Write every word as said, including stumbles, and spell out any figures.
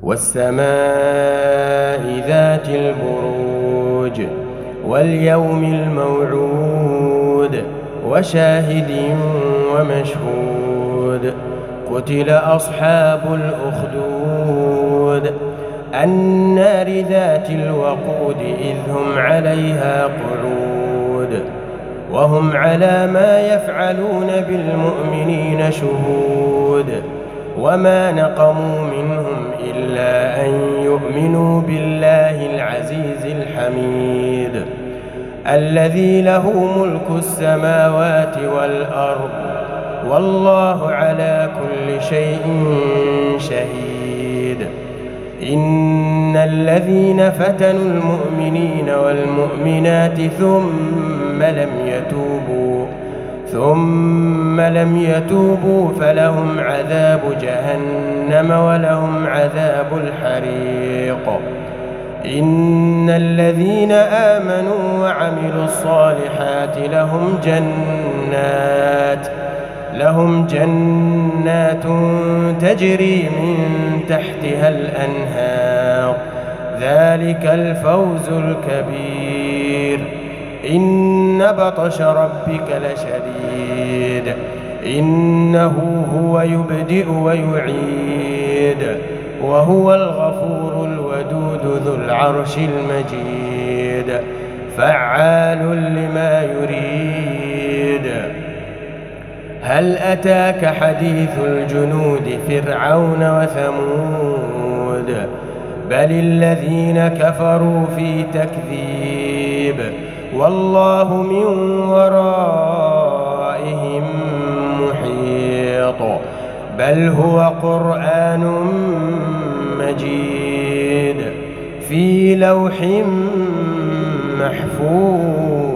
والسماء ذات البروج واليوم الموعود وشاهد ومشهود قتل أصحاب الأخدود النار ذات الوقود إذ هم عليها قعود وهم على ما يفعلون بالمؤمنين شهود وما نقموا منهم إلا أن يؤمنوا بالله العزيز الحميد الذي له ملك السماوات والأرض والله على كل شيء شهيد إن الذين فتنوا المؤمنين والمؤمنات ثم لم يتوبوا ثم لم يتوبوا فلهم عذاب جهنم ولهم عذاب الحريق إن الذين آمنوا وعملوا الصالحات لهم جنات لهم جنات تجري من تحتها الأنهار ذلك الفوز الكبير إن بطش ربك لشديد إنه هو يبدئ ويعيد وهو الغفور الودود ذو العرش المجيد فعال لما يريد هل أتاك حديث الجنود فرعون وثمود بل الذين كفروا في تكذيب والله من ورائهم محيط بل هو قرآن مجيد في لوح محفوظ.